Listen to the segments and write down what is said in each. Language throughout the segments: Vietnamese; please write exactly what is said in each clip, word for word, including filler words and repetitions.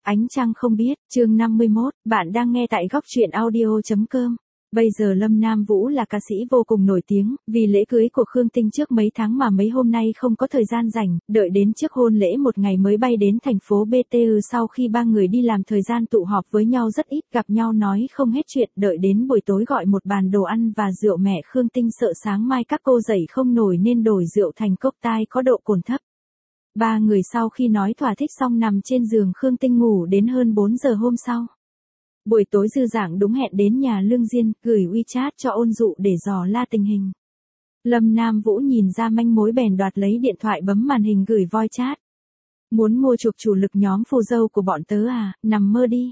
Ánh trăng không biết, chương năm mươi mốt, bạn đang nghe tại góc truyện audio chấm com. Bây giờ Lâm Nam Vũ là ca sĩ vô cùng nổi tiếng, vì lễ cưới của Khương Tinh trước mấy tháng mà mấy hôm nay không có thời gian rảnh, đợi đến trước hôn lễ một ngày mới bay đến thành phố bê tê u. Sau khi ba người đi làm thời gian tụ họp với nhau rất ít, gặp nhau nói không hết chuyện, đợi đến buổi tối gọi một bàn đồ ăn và rượu, mẹ Khương Tinh sợ sáng mai các cô dậy không nổi nên đổi rượu thành cốc tai có độ cồn thấp. Ba người sau khi nói thỏa thích xong nằm trên giường Khương Tinh ngủ đến hơn bốn giờ hôm sau. Buổi tối Dư Dạng đúng hẹn đến nhà Lương Diên, gửi WeChat cho Ôn Dụ để dò la tình hình. Lâm Nam Vũ nhìn ra manh mối bèn đoạt lấy điện thoại bấm màn hình gửi voice chat. Muốn mua chuộc chủ lực nhóm phù dâu của bọn tớ à, nằm mơ đi.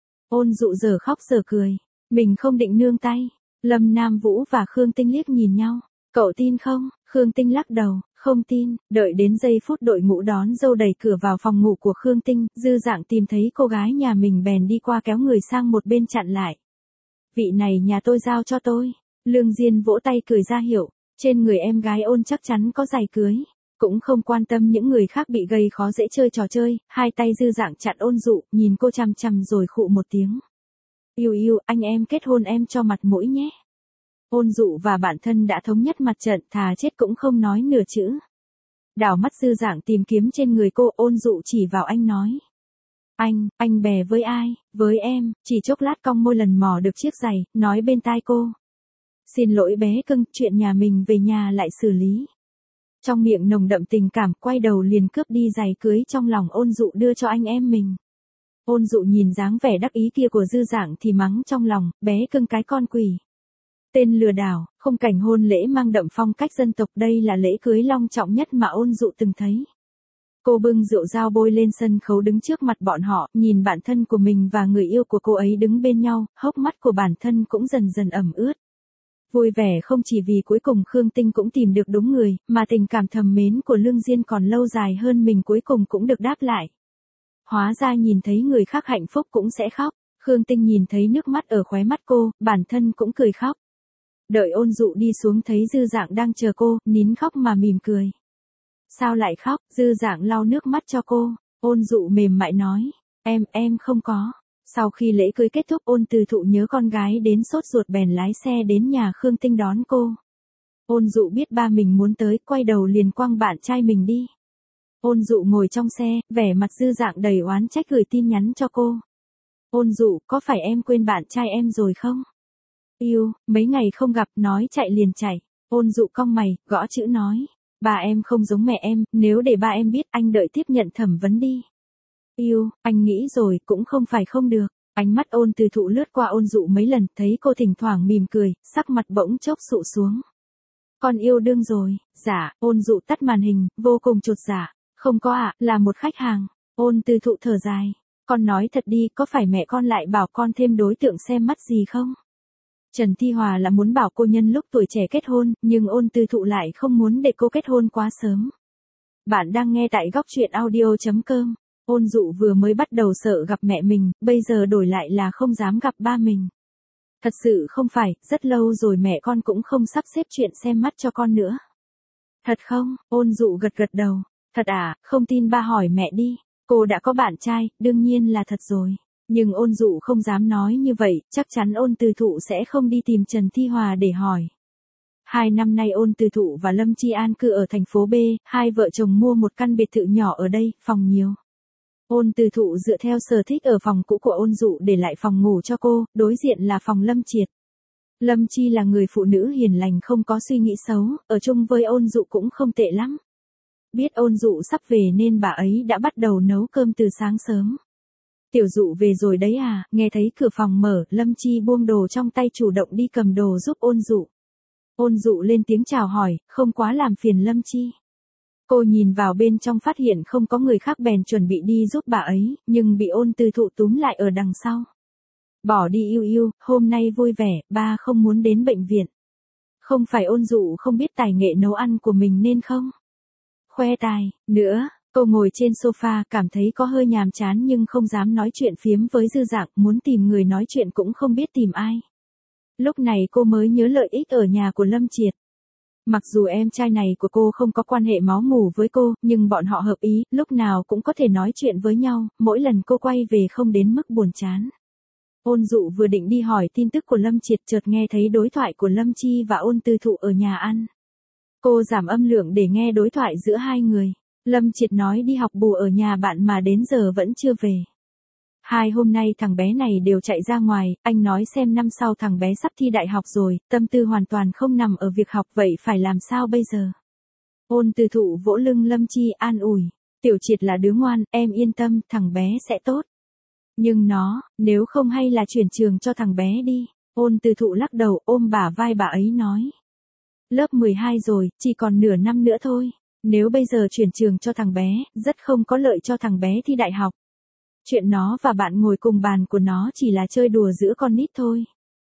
Ôn Dụ giờ khóc giờ cười, mình không định nương tay. Lâm Nam Vũ và Khương Tinh liếc nhìn nhau, cậu tin không? Khương Tinh lắc đầu, không tin. Đợi đến giây phút đội ngũ đón dâu đẩy cửa vào phòng ngủ của Khương Tinh, Dư Dạng tìm thấy cô gái nhà mình bèn đi qua kéo người sang một bên chặn lại. Vị này nhà tôi giao cho tôi. Lương Diên vỗ tay cười ra hiệu, trên người em gái Ôn chắc chắn có giày cưới. Cũng không quan tâm những người khác bị gây khó dễ chơi trò chơi, hai tay Dư Dạng chặn Ôn Dụ, nhìn cô chằm chằm rồi khụ một tiếng. Yêu yêu, anh em kết hôn em cho mặt mũi nhé. Ôn Dụ và bản thân đã thống nhất mặt trận, thà chết cũng không nói nửa chữ. Đảo mắt Dư Dạng tìm kiếm trên người cô, Ôn Dụ chỉ vào anh nói. Anh, anh bè với ai? Với em. Chỉ chốc lát cong môi lần mò được chiếc giày, nói bên tai cô. Xin lỗi bé cưng, chuyện nhà mình về nhà lại xử lý. Trong miệng nồng đậm tình cảm, quay đầu liền cướp đi giày cưới trong lòng Ôn Dụ đưa cho anh em mình. Ôn Dụ nhìn dáng vẻ đắc ý kia của Dư Dạng thì mắng trong lòng, bé cưng cái con quỷ. Tên lừa đảo. Không cảnh hôn lễ mang đậm phong cách dân tộc, đây là lễ cưới long trọng nhất mà Ôn Dụ từng thấy. Cô bưng rượu dao bôi lên sân khấu đứng trước mặt bọn họ, nhìn bản thân của mình và người yêu của cô ấy đứng bên nhau, hốc mắt của bản thân cũng dần dần ẩm ướt. Vui vẻ không chỉ vì cuối cùng Khương Tinh cũng tìm được đúng người, mà tình cảm thầm mến của Lương Diên còn lâu dài hơn mình cuối cùng cũng được đáp lại. Hóa ra nhìn thấy người khác hạnh phúc cũng sẽ khóc. Khương Tinh nhìn thấy nước mắt ở khóe mắt cô, bản thân cũng cười khóc. Đợi Ôn Dụ đi xuống thấy Dư Dạng đang chờ cô, nín khóc mà mỉm cười. Sao lại khóc? Dư Dạng lau nước mắt cho cô. Ôn Dụ mềm mại nói. Em, em không có. Sau khi lễ cưới kết thúc, Ôn Từ Thụ nhớ con gái đến sốt ruột bèn lái xe đến nhà Khương Tinh đón cô. Ôn Dụ biết ba mình muốn tới, quay đầu liền quăng bạn trai mình đi. Ôn Dụ ngồi trong xe, vẻ mặt Dư Dạng đầy oán trách gửi tin nhắn cho cô. Ôn Dụ, có phải em quên bạn trai em rồi không? Yêu, mấy ngày không gặp, nói chạy liền chạy. Ôn Dụ cong mày, gõ chữ nói. Ba em không giống mẹ em, nếu để ba em biết anh đợi tiếp nhận thẩm vấn đi. Yêu, anh nghĩ rồi, cũng không phải không được. Ánh mắt Ôn Từ Thụ lướt qua Ôn Dụ mấy lần, thấy cô thỉnh thoảng mỉm cười, sắc mặt bỗng chốc sụ xuống. Con yêu đương rồi. Dạ. Ôn Dụ tắt màn hình, vô cùng chột dạ. Không có ạ, à, là một khách hàng. Ôn Từ Thụ thở dài. Con nói thật đi, có phải mẹ con lại bảo con thêm đối tượng xem mắt gì không? Trần Thi Hòa là muốn bảo cô nhân lúc tuổi trẻ kết hôn, nhưng Ôn Từ Thụ lại không muốn để cô kết hôn quá sớm. Bạn đang nghe tại góc truyện audio chấm com. Ôn Dụ vừa mới bắt đầu sợ gặp mẹ mình, bây giờ đổi lại là không dám gặp ba mình. Thật sự không phải, rất lâu rồi mẹ con cũng không sắp xếp chuyện xem mắt cho con nữa. Thật không? Ôn Dụ gật gật đầu. Thật à, không tin ba hỏi mẹ đi. Cô đã có bạn trai, đương nhiên là thật rồi. Nhưng Ôn Dụ không dám nói như vậy, chắc chắn Ôn Từ Thụ sẽ không đi tìm Trần Thi Hòa để hỏi. Hai năm nay Ôn Từ Thụ và Lâm Chi An cư ở thành phố B, hai vợ chồng mua một căn biệt thự nhỏ ở đây, phòng nhiều. Ôn Từ Thụ dựa theo sở thích ở phòng cũ của Ôn Dụ để lại phòng ngủ cho cô, đối diện là phòng Lâm Triệt. Lâm Chi là người phụ nữ hiền lành không có suy nghĩ xấu, ở chung với Ôn Dụ cũng không tệ lắm. Biết Ôn Dụ sắp về nên bà ấy đã bắt đầu nấu cơm từ sáng sớm. Tiểu Dụ về rồi đấy à? Nghe thấy cửa phòng mở, Lâm Chi buông đồ trong tay chủ động đi cầm đồ giúp Ôn Dụ. Ôn Dụ lên tiếng chào hỏi, không quá làm phiền Lâm Chi. Cô nhìn vào bên trong phát hiện không có người khác bèn chuẩn bị đi giúp bà ấy, nhưng bị Ôn Từ Thụ túm lại ở đằng sau. Bỏ đi yêu yêu, hôm nay vui vẻ, ba không muốn đến bệnh viện. Không phải Ôn Dụ không biết tài nghệ nấu ăn của mình nên không? Khoe tài, nữa. Cô ngồi trên sofa, cảm thấy có hơi nhàm chán nhưng không dám nói chuyện phiếm với Dư Dạng, muốn tìm người nói chuyện cũng không biết tìm ai. Lúc này cô mới nhớ lợi ích ở nhà của Lâm Triệt. Mặc dù em trai này của cô không có quan hệ máu mủ với cô, nhưng bọn họ hợp ý, lúc nào cũng có thể nói chuyện với nhau, mỗi lần cô quay về không đến mức buồn chán. Ôn Dụ vừa định đi hỏi tin tức của Lâm Triệt chợt nghe thấy đối thoại của Lâm Chi và Ôn Tư Thụ ở nhà ăn. Cô giảm âm lượng để nghe đối thoại giữa hai người. Lâm Triệt nói đi học bù ở nhà bạn mà đến giờ vẫn chưa về. Hai hôm nay thằng bé này đều chạy ra ngoài, anh nói xem năm sau thằng bé sắp thi đại học rồi, tâm tư hoàn toàn không nằm ở việc học vậy phải làm sao bây giờ. Ôn Tư Thụ vỗ lưng Lâm Chi an ủi, Tiểu Triệt là đứa ngoan, em yên tâm, thằng bé sẽ tốt. Nhưng nó, nếu không hay là chuyển trường cho thằng bé đi. Ôn Tư Thụ lắc đầu ôm bả vai bà ấy nói. Lớp mười hai rồi, chỉ còn nửa năm nữa thôi. Nếu bây giờ chuyển trường cho thằng bé, rất không có lợi cho thằng bé thi đại học. Chuyện nó và bạn ngồi cùng bàn của nó chỉ là chơi đùa giữa con nít thôi.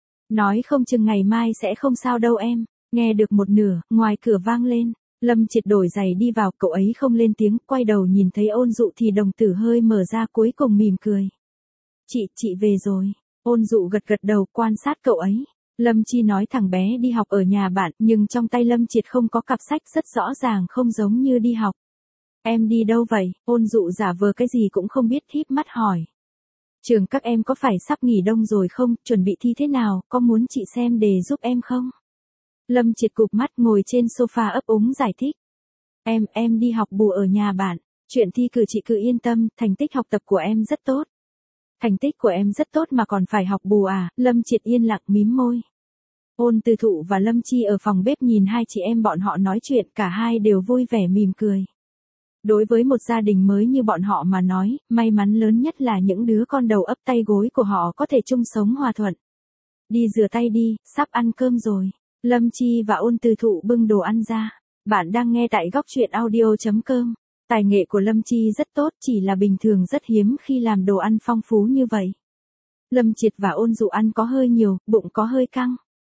Nói không chừng ngày mai sẽ không sao đâu em. Nghe được một nửa, ngoài cửa vang lên. Lâm Triệt đổi giày đi vào, cậu ấy không lên tiếng, quay đầu nhìn thấy Ôn Dụ thì đồng tử hơi mở ra cuối cùng mỉm cười. Chị, chị về rồi. Ôn Dụ gật gật đầu quan sát cậu ấy. Lâm Chi nói thằng bé đi học ở nhà bạn, nhưng trong tay Lâm Triệt không có cặp sách rất rõ ràng không giống như đi học. Em đi đâu vậy? Ôn Dụ giả vờ cái gì cũng không biết híp mắt hỏi. Trường các em có phải sắp nghỉ đông rồi không? Chuẩn bị thi thế nào? Có muốn chị xem đề giúp em không? Lâm Triệt cụp mắt ngồi trên sofa ấp úng giải thích. Em, em đi học bù ở nhà bạn. Chuyện thi cử chị cứ yên tâm, thành tích học tập của em rất tốt. Thành tích của em rất tốt mà còn phải học bù à? Lâm Triệt yên lặng mím môi. Ôn Tư Thụ và Lâm Chi ở phòng bếp nhìn hai chị em bọn họ nói chuyện, cả hai đều vui vẻ mỉm cười. Đối với một gia đình mới như bọn họ mà nói, may mắn lớn nhất là những đứa con đầu ấp tay gối của họ có thể chung sống hòa thuận. Đi rửa tay đi, sắp ăn cơm rồi. Lâm Chi và Ôn Tư Thụ bưng đồ ăn ra. Bạn đang nghe tại góc truyện audio chấm com. Tài nghệ của Lâm Chi rất tốt, chỉ là bình thường rất hiếm khi làm đồ ăn phong phú như vậy. Lâm Triệt và Ôn Dụ ăn có hơi nhiều, bụng có hơi căng.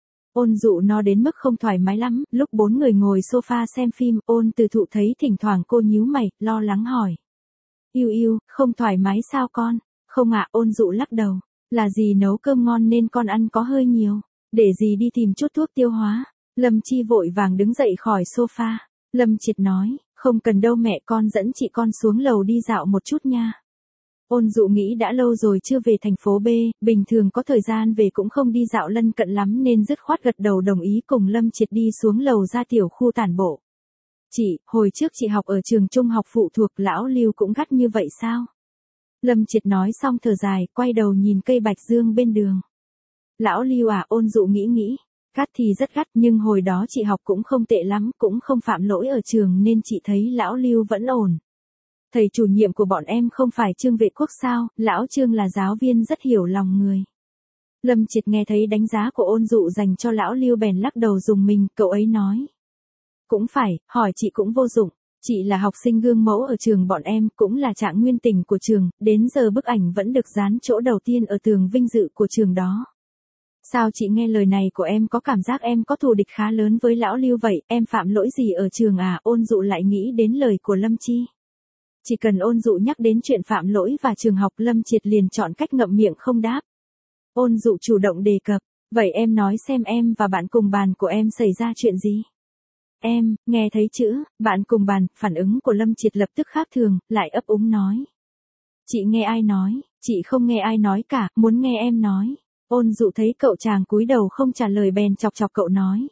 Ôn Dụ no đến mức không thoải mái lắm, lúc bốn người ngồi sofa xem phim, Ôn Tư Thụ thấy thỉnh thoảng cô nhíu mày, lo lắng hỏi. Yêu yêu, không thoải mái sao con? Không ạ, Ôn Dụ lắc đầu. Là gì nấu cơm ngon nên con ăn có hơi nhiều. Để gì đi tìm chút thuốc tiêu hóa. Lâm Chi vội vàng đứng dậy khỏi sofa. Lâm Triệt nói, không cần đâu mẹ, con dẫn chị con xuống lầu đi dạo một chút nha. Ôn Dụ nghĩ đã lâu rồi chưa về thành phố B, bình thường có thời gian về cũng không đi dạo lân cận lắm nên dứt khoát gật đầu đồng ý cùng Lâm Triệt đi xuống lầu ra tiểu khu tản bộ. Chị, hồi trước chị học ở trường trung học phụ thuộc lão Lưu cũng gắt như vậy sao? Lâm Triệt nói xong thở dài, quay đầu nhìn cây bạch dương bên đường. Lão Lưu à, Ôn Dụ nghĩ nghĩ. Gắt thì rất gắt nhưng hồi đó chị học cũng không tệ lắm, cũng không phạm lỗi ở trường nên chị thấy lão Lưu vẫn ổn. Thầy chủ nhiệm của bọn em không phải Trương Vệ Quốc sao, lão Trương là giáo viên rất hiểu lòng người. Lâm Triệt nghe thấy đánh giá của Ôn Dụ dành cho lão Lưu bèn lắc đầu dùng mình, cậu ấy nói. Cũng phải, hỏi chị cũng vô dụng, chị là học sinh gương mẫu ở trường bọn em, cũng là trạng nguyên tình của trường, đến giờ bức ảnh vẫn được dán chỗ đầu tiên ở tường vinh dự của trường đó. Sao chị nghe lời này của em có cảm giác em có thù địch khá lớn với lão Lưu vậy, em phạm lỗi gì ở trường à? Ôn Dụ lại nghĩ đến lời của Lâm Chi. Chỉ cần Ôn Dụ nhắc đến chuyện phạm lỗi và trường học, Lâm Triệt liền chọn cách ngậm miệng không đáp. Ôn Dụ chủ động đề cập, vậy em nói xem em và bạn cùng bàn của em xảy ra chuyện gì? Em, nghe thấy chữ, bạn cùng bàn, phản ứng của Lâm Triệt lập tức khác thường, lại ấp úng nói. Chị nghe ai nói, chị không nghe ai nói cả, muốn nghe em nói. Ôn Dụ thấy cậu chàng cúi đầu không trả lời bèn chọc chọc cậu nói.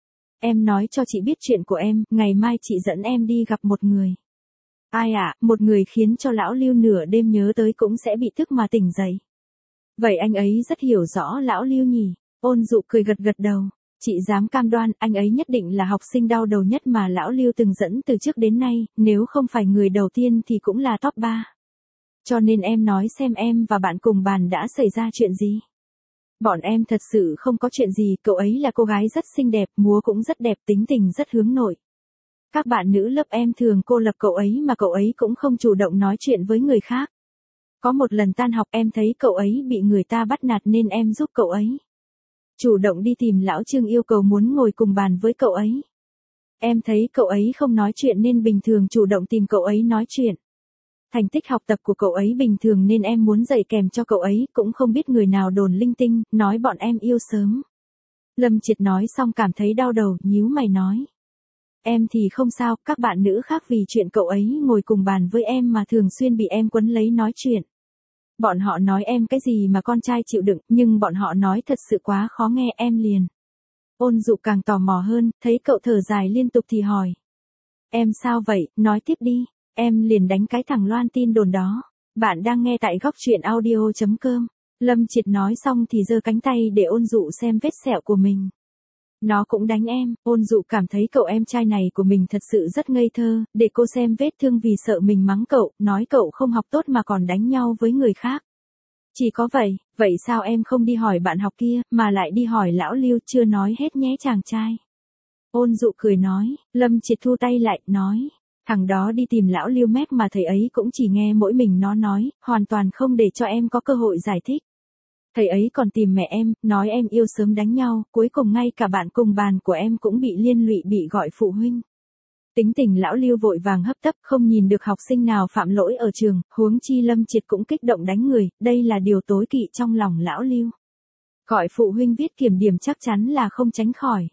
Em nói cho chị biết chuyện của em, ngày mai chị dẫn em đi gặp một người. Ai ạ, à, một người khiến cho lão Lưu nửa đêm nhớ tới cũng sẽ bị thức mà tỉnh dậy. Vậy anh ấy rất hiểu rõ lão Lưu nhỉ? Ôn Dụ cười gật gật đầu. Chị dám cam đoan, anh ấy nhất định là học sinh đau đầu nhất mà lão Lưu từng dẫn từ trước đến nay, nếu không phải người đầu tiên thì cũng là top ba. Cho nên em nói xem em và bạn cùng bàn đã xảy ra chuyện gì? Bọn em thật sự không có chuyện gì, cậu ấy là cô gái rất xinh đẹp, múa cũng rất đẹp, tính tình rất hướng nội. Các bạn nữ lớp em thường cô lập cậu ấy mà cậu ấy cũng không chủ động nói chuyện với người khác. Có một lần tan học em thấy cậu ấy bị người ta bắt nạt nên em giúp cậu ấy. Chủ động đi tìm lão Trương yêu cầu muốn ngồi cùng bàn với cậu ấy. Em thấy cậu ấy không nói chuyện nên bình thường chủ động tìm cậu ấy nói chuyện. Thành tích học tập của cậu ấy bình thường nên em muốn dạy kèm cho cậu ấy, cũng không biết người nào đồn linh tinh, nói bọn em yêu sớm. Lâm Triệt nói xong cảm thấy đau đầu, nhíu mày nói. Em thì không sao, các bạn nữ khác vì chuyện cậu ấy ngồi cùng bàn với em mà thường xuyên bị em quấn lấy nói chuyện. Bọn họ nói em cái gì mà con trai chịu đựng, nhưng bọn họ nói thật sự quá khó nghe em liền. Ôn Dụ càng tò mò hơn, thấy cậu thở dài liên tục thì hỏi. Em sao vậy, nói tiếp đi, em liền đánh cái thằng loan tin đồn đó. Bạn đang nghe tại góc truyện audio chấm com. Lâm Triệt nói xong thì giơ cánh tay để Ôn Dụ xem vết sẹo của mình. Nó cũng đánh em, Ôn Dụ cảm thấy cậu em trai này của mình thật sự rất ngây thơ, để cô xem vết thương vì sợ mình mắng cậu, nói cậu không học tốt mà còn đánh nhau với người khác. Chỉ có vậy, vậy sao em không đi hỏi bạn học kia, mà lại đi hỏi lão Lưu, chưa nói hết nhé chàng trai. Ôn Dụ cười nói, Lâm Triệt thu tay lại, nói, thằng đó đi tìm lão Lưu mép mà thầy ấy cũng chỉ nghe mỗi mình nó nói, hoàn toàn không để cho em có cơ hội giải thích. Thầy ấy còn tìm mẹ em, nói em yêu sớm đánh nhau, cuối cùng ngay cả bạn cùng bàn của em cũng bị liên lụy bị gọi phụ huynh. Tính tình lão Lưu vội vàng hấp tấp, không nhìn được học sinh nào phạm lỗi ở trường, huống chi Lâm Triệt cũng kích động đánh người, đây là điều tối kỵ trong lòng lão Lưu. Gọi phụ huynh viết kiểm điểm chắc chắn là không tránh khỏi.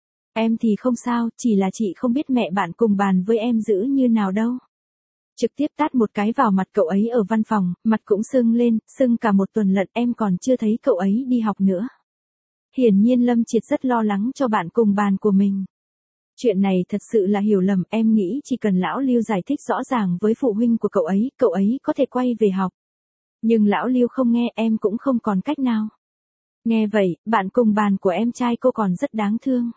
Em thì không sao, chỉ là chị không biết mẹ bạn cùng bàn với em giữ như nào đâu. Trực tiếp tát một cái vào mặt cậu ấy ở văn phòng, mặt cũng sưng lên, sưng cả một tuần lận, em còn chưa thấy cậu ấy đi học nữa. Hiển nhiên Lâm Triệt rất lo lắng cho bạn cùng bàn của mình. Chuyện này thật sự là hiểu lầm, em nghĩ chỉ cần lão Lưu giải thích rõ ràng với phụ huynh của cậu ấy, cậu ấy có thể quay về học. Nhưng lão Lưu không nghe, em cũng không còn cách nào. Nghe vậy, bạn cùng bàn của em trai cô còn rất đáng thương.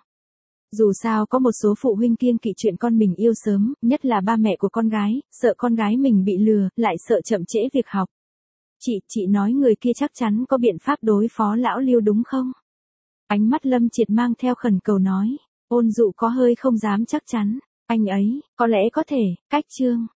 Dù sao có một số phụ huynh kiêng kỵ chuyện con mình yêu sớm, nhất là ba mẹ của con gái, sợ con gái mình bị lừa, lại sợ chậm trễ việc học. Chị, chị nói người kia chắc chắn có biện pháp đối phó lão Lưu đúng không? Ánh mắt Lâm Triệt mang theo khẩn cầu nói. Ôn Dụ có hơi không dám chắc chắn. Anh ấy, có lẽ có thể, cách chương.